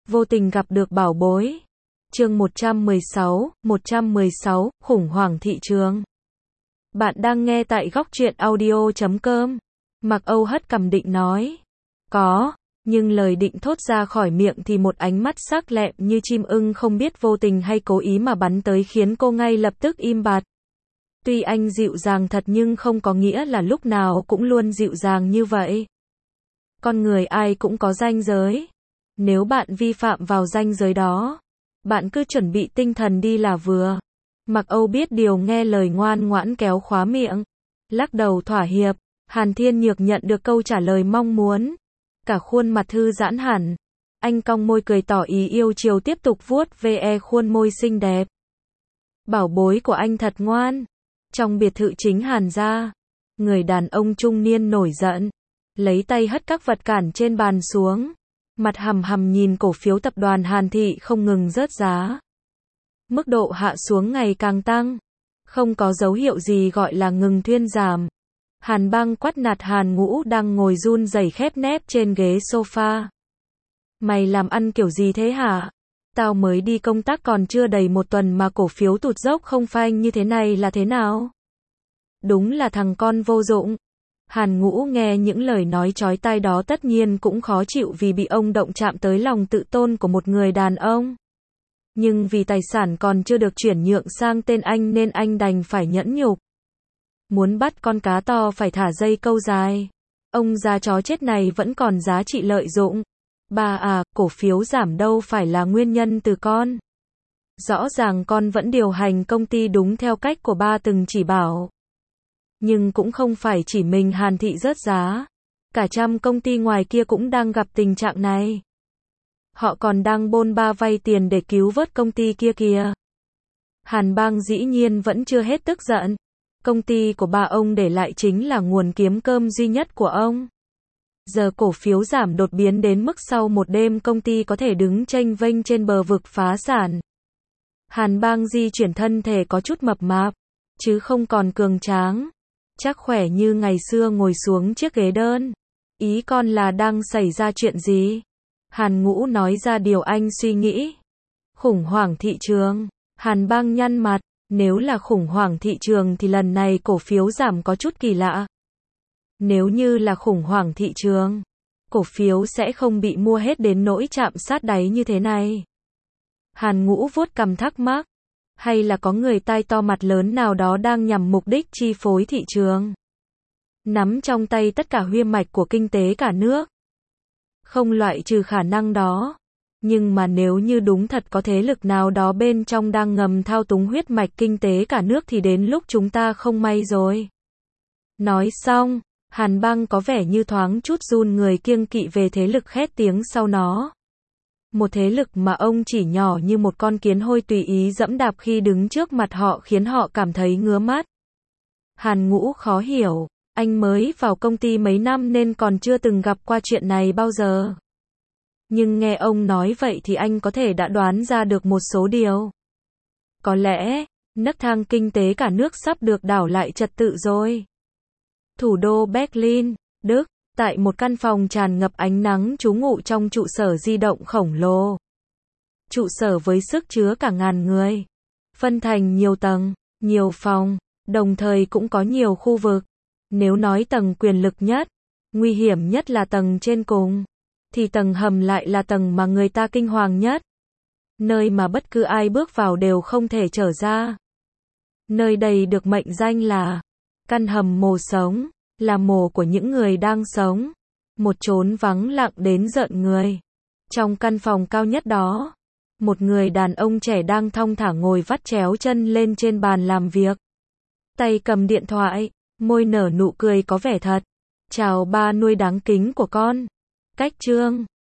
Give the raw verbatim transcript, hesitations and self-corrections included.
Vô tình gặp được bảo bối. Chương một trăm mười sáu, một trăm mười sáu, khủng hoảng thị trường. Bạn đang nghe tại góc truyện audio chấm com. Mặc Âu hất cằm định nói. Có, nhưng lời định thốt ra khỏi miệng thì một ánh mắt sắc lẹm như chim ưng không biết vô tình hay cố ý mà bắn tới khiến cô ngay lập tức im bặt. Tuy anh dịu dàng thật nhưng không có nghĩa là lúc nào cũng luôn dịu dàng như vậy. Con người ai cũng có ranh giới. Nếu bạn vi phạm vào ranh giới đó, bạn cứ chuẩn bị tinh thần đi là vừa. Mặc Âu biết điều nghe lời ngoan ngoãn kéo khóa miệng, lắc đầu thỏa hiệp. Hàn Thiên Nhược nhận được câu trả lời mong muốn, cả khuôn mặt thư giãn hẳn. Anh cong môi cười tỏ ý yêu chiều tiếp tục vuốt ve khuôn môi xinh đẹp. Bảo bối của anh thật ngoan. Trong biệt thự chính Hàn gia, người đàn ông trung niên nổi giận, lấy tay hất các vật cản trên bàn xuống, mặt hầm hầm nhìn cổ phiếu tập đoàn Hàn Thị không ngừng rớt giá. Mức độ hạ xuống ngày càng tăng, không có dấu hiệu gì gọi là ngừng thuyên giảm. Hàn Bang quát nạt Hàn Ngũ đang ngồi run rẩy khép nép trên ghế sofa. Mày làm ăn kiểu gì thế hả? Tao mới đi công tác còn chưa đầy một tuần mà cổ phiếu tụt dốc không phanh như thế này là thế nào? Đúng là thằng con vô dụng. Hàn Ngũ nghe những lời nói chói tai đó tất nhiên cũng khó chịu vì bị ông động chạm tới lòng tự tôn của một người đàn ông. Nhưng vì tài sản còn chưa được chuyển nhượng sang tên anh nên anh đành phải nhẫn nhục. Muốn bắt con cá to phải thả dây câu dài. Ông già chó chết này vẫn còn giá trị lợi dụng. Bà à, cổ phiếu giảm đâu phải là nguyên nhân từ con. Rõ ràng con vẫn điều hành công ty đúng theo cách của ba từng chỉ bảo. Nhưng cũng không phải chỉ mình Hàn Thị rớt giá. Cả trăm công ty ngoài kia cũng đang gặp tình trạng này. Họ còn đang bôn ba vay tiền để cứu vớt công ty kia kìa. Hàn Bang dĩ nhiên vẫn chưa hết tức giận. Công ty của ba ông để lại chính là nguồn kiếm cơm duy nhất của ông. Giờ cổ phiếu giảm đột biến đến mức sau một đêm công ty có thể đứng chênh vênh trên bờ vực phá sản. Hàn Bang di chuyển thân thể có chút mập mạp, chứ không còn cường tráng. Chắc khỏe như ngày xưa ngồi xuống chiếc ghế đơn. Ý con là đang xảy ra chuyện gì? Hàn Ngũ nói ra điều anh suy nghĩ. Khủng hoảng thị trường. Hàn Bang nhăn mặt. Nếu là khủng hoảng thị trường thì lần này cổ phiếu giảm có chút kỳ lạ. Nếu như là khủng hoảng thị trường, cổ phiếu sẽ không bị mua hết đến nỗi chạm sát đáy như thế này. Hàn Ngũ vuốt cằm thắc mắc. Hay là có người tai to mặt lớn nào đó đang nhằm mục đích chi phối thị trường, nắm trong tay tất cả huyết mạch của kinh tế cả nước. Không loại trừ khả năng đó. Nhưng mà nếu như đúng thật có thế lực nào đó bên trong đang ngầm thao túng huyết mạch kinh tế cả nước thì đến lúc chúng ta không may rồi. Nói xong, Hàn Bang có vẻ như thoáng chút run người kiêng kỵ về thế lực khét tiếng sau nó. Một thế lực mà ông chỉ nhỏ như một con kiến hôi tùy ý dẫm đạp khi đứng trước mặt họ khiến họ cảm thấy ngứa mắt. Hàn Ngũ khó hiểu, anh mới vào công ty mấy năm nên còn chưa từng gặp qua chuyện này bao giờ. Nhưng nghe ông nói vậy thì anh có thể đã đoán ra được một số điều. Có lẽ, nấc thang kinh tế cả nước sắp được đảo lại trật tự rồi. Thủ đô Berlin, Đức, tại một căn phòng tràn ngập ánh nắng trú ngụ trong trụ sở di động khổng lồ. Trụ sở với sức chứa cả ngàn người. Phân thành nhiều tầng, nhiều phòng, đồng thời cũng có nhiều khu vực. Nếu nói tầng quyền lực nhất, nguy hiểm nhất là tầng trên cùng, thì tầng hầm lại là tầng mà người ta kinh hoàng nhất. Nơi mà bất cứ ai bước vào đều không thể trở ra. Nơi đây được mệnh danh là căn hầm mồ sống, là mồ của những người đang sống. Một chốn vắng lặng đến rợn người. Trong căn phòng cao nhất đó, một người đàn ông trẻ đang thong thả ngồi vắt chéo chân lên trên bàn làm việc. Tay cầm điện thoại, môi nở nụ cười có vẻ thật. Chào ba nuôi đáng kính của con. Cách Trương,